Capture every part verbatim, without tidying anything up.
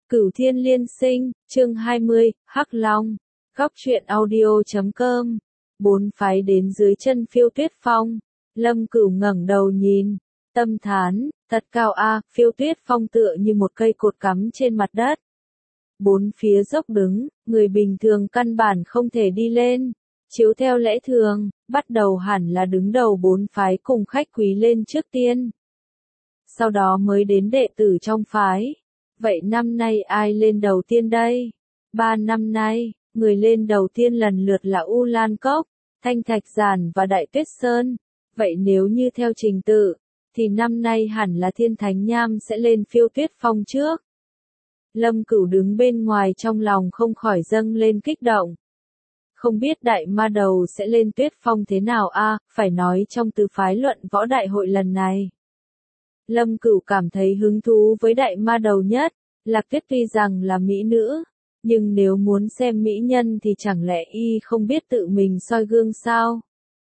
Cửu Thiên Liên Sinh, chương hai mươi, Hắc Long, Góc truyện audio chấm com. Bốn phái đến dưới chân Phiêu Tuyết Phong, Lâm Cửu ngẩng đầu nhìn, tâm thán, thật cao a, Phiêu Tuyết Phong tựa như một cây cột cắm trên mặt đất. Bốn phía dốc đứng, người bình thường căn bản không thể đi lên. Chiếu theo lẽ thường, bắt đầu hẳn là đứng đầu bốn phái cùng khách quý lên trước tiên. Sau đó mới đến đệ tử trong phái. Vậy năm nay ai lên đầu tiên đây? Ba năm nay, người lên đầu tiên lần lượt là U Lan Cốc, Thanh Thạch Giản và Đại Tuyết Sơn. Vậy nếu như theo trình tự, thì năm nay hẳn là Thiên Thánh Nham sẽ lên Phiêu Tuyết Phong trước. Lâm Cửu đứng bên ngoài trong lòng không khỏi dâng lên kích động. Không biết Đại Ma Đầu sẽ lên Tuyết Phong thế nào a, phải nói trong tứ phái luận võ đại hội lần này. Lâm Cửu cảm thấy hứng thú với Đại Ma Đầu nhất. Lạc Tuyết tuy rằng là mỹ nữ, nhưng nếu muốn xem mỹ nhân thì chẳng lẽ y không biết tự mình soi gương sao?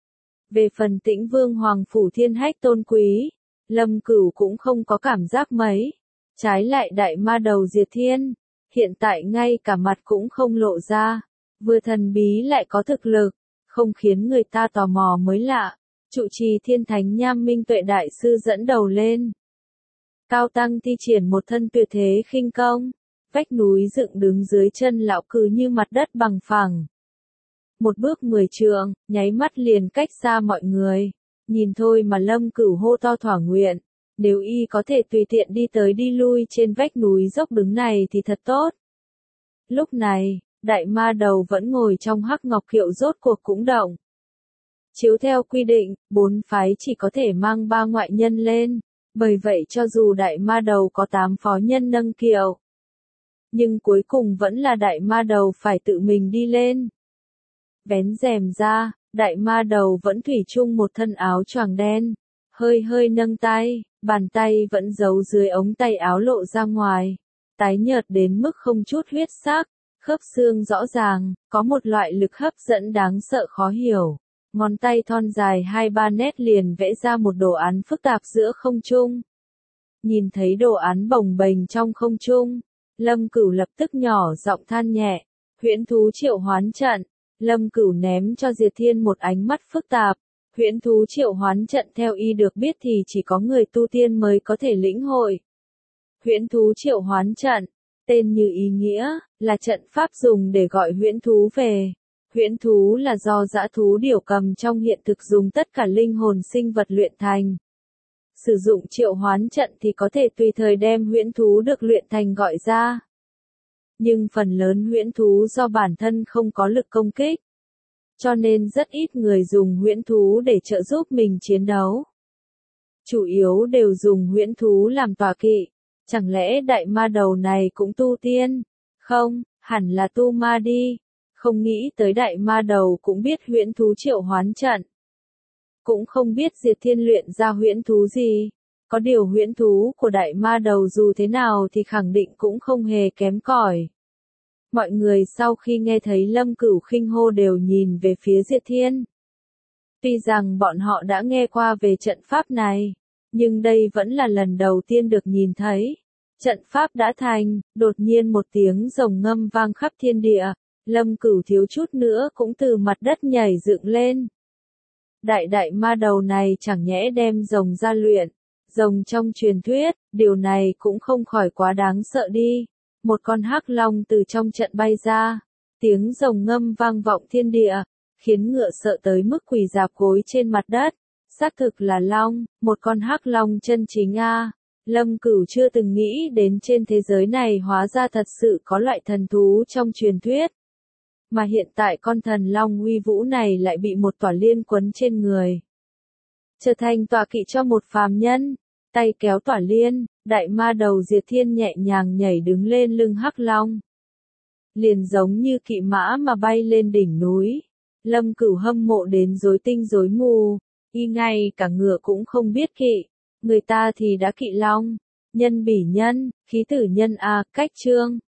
Về phần Tĩnh Vương Hoàng Phủ Thiên Hách tôn quý, Lâm Cửu cũng không có cảm giác mấy. Trái lại Đại Ma Đầu Diệt Thiên, hiện tại ngay cả mặt cũng không lộ ra, vừa thần bí lại có thực lực, không khiến người ta tò mò mới lạ. Trụ trì Thiên Thánh Nham Minh Tuệ Đại Sư dẫn đầu lên. Cao Tăng thi triển một thân tuyệt thế khinh công, vách núi dựng đứng dưới chân lão cứ như mặt đất bằng phẳng. Một bước mười trượng, nháy mắt liền cách xa mọi người. Nhìn thôi mà Lâm Cửu hô to thỏa nguyện, nếu y có thể tùy tiện đi tới đi lui trên vách núi dốc đứng này thì thật tốt. Lúc này, Đại Ma Đầu vẫn ngồi trong hắc ngọc kiệu rốt cuộc cũng động. Chiếu theo quy định, bốn phái chỉ có thể mang ba ngoại nhân lên. Bởi vậy cho dù Đại Ma Đầu có tám phó nhân nâng kiệu, nhưng cuối cùng vẫn là Đại Ma Đầu phải tự mình đi lên. Vén rèm ra, Đại Ma Đầu vẫn thủy chung một thân áo choàng đen, hơi hơi nâng tay, bàn tay vẫn giấu dưới ống tay áo lộ ra ngoài, tái nhợt đến mức không chút huyết sắc, khớp xương rõ ràng, có một loại lực hấp dẫn đáng sợ khó hiểu. Ngón tay thon dài hai ba nét liền vẽ ra một đồ án phức tạp giữa không trung. Nhìn thấy đồ án bồng bềnh trong không trung, Lâm Cửu lập tức nhỏ giọng than nhẹ, huyễn thú triệu hoán trận. Lâm Cửu ném cho Diệt Thiên một ánh mắt phức tạp, huyễn thú triệu hoán trận theo y được biết thì chỉ có người tu tiên mới có thể lĩnh hội. Huyễn thú triệu hoán trận, tên như ý nghĩa, là trận pháp dùng để gọi huyễn thú về. Huyễn thú là do dã thú điểu cầm trong hiện thực dùng tất cả linh hồn sinh vật luyện thành. Sử dụng triệu hoán trận thì có thể tùy thời đem huyễn thú được luyện thành gọi ra. Nhưng phần lớn huyễn thú do bản thân không có lực công kích, cho nên rất ít người dùng huyễn thú để trợ giúp mình chiến đấu. Chủ yếu đều dùng huyễn thú làm tọa kỵ. Chẳng lẽ Đại Ma Đầu này cũng tu tiên? Không, hẳn là tu ma đi. Không nghĩ tới Đại Ma Đầu cũng biết huyễn thú triệu hoán trận. Cũng không biết Diệt Thiên luyện ra huyễn thú gì. Có điều huyễn thú của Đại Ma Đầu dù thế nào thì khẳng định cũng không hề kém cỏi. Mọi người sau khi nghe thấy Lâm Cửu khinh hô đều nhìn về phía Diệt Thiên. Tuy rằng bọn họ đã nghe qua về trận pháp này, nhưng đây vẫn là lần đầu tiên được nhìn thấy. Trận pháp đã thành, đột nhiên một tiếng rồng ngâm vang khắp thiên địa. Lâm Cửu thiếu chút nữa cũng từ mặt đất nhảy dựng lên. Đại Đại Ma Đầu này chẳng nhẽ đem rồng ra luyện. Rồng trong truyền thuyết, điều này cũng không khỏi quá đáng sợ đi. Một con hắc long từ trong trận bay ra. Tiếng rồng ngâm vang vọng thiên địa, khiến ngựa sợ tới mức quỳ rạp gối trên mặt đất. Xác thực là long, một con hắc long chân chính a. Lâm Cửu chưa từng nghĩ đến trên thế giới này hóa ra thật sự có loại thần thú trong truyền thuyết. Mà hiện tại con thần long uy vũ này lại bị một tỏa liên quấn trên người. Trở thành tọa kỵ cho một phàm nhân, tay kéo tỏa liên, Đại Ma Đầu Diệt Thiên nhẹ nhàng nhảy đứng lên lưng hắc long. Liền giống như kỵ mã mà bay lên đỉnh núi. Lâm Cửu hâm mộ đến rối tinh rối mù, y ngay cả ngựa cũng không biết kỵ. Người ta thì đã kỵ long, nhân bỉ nhân, khí tử nhân a, cách chương.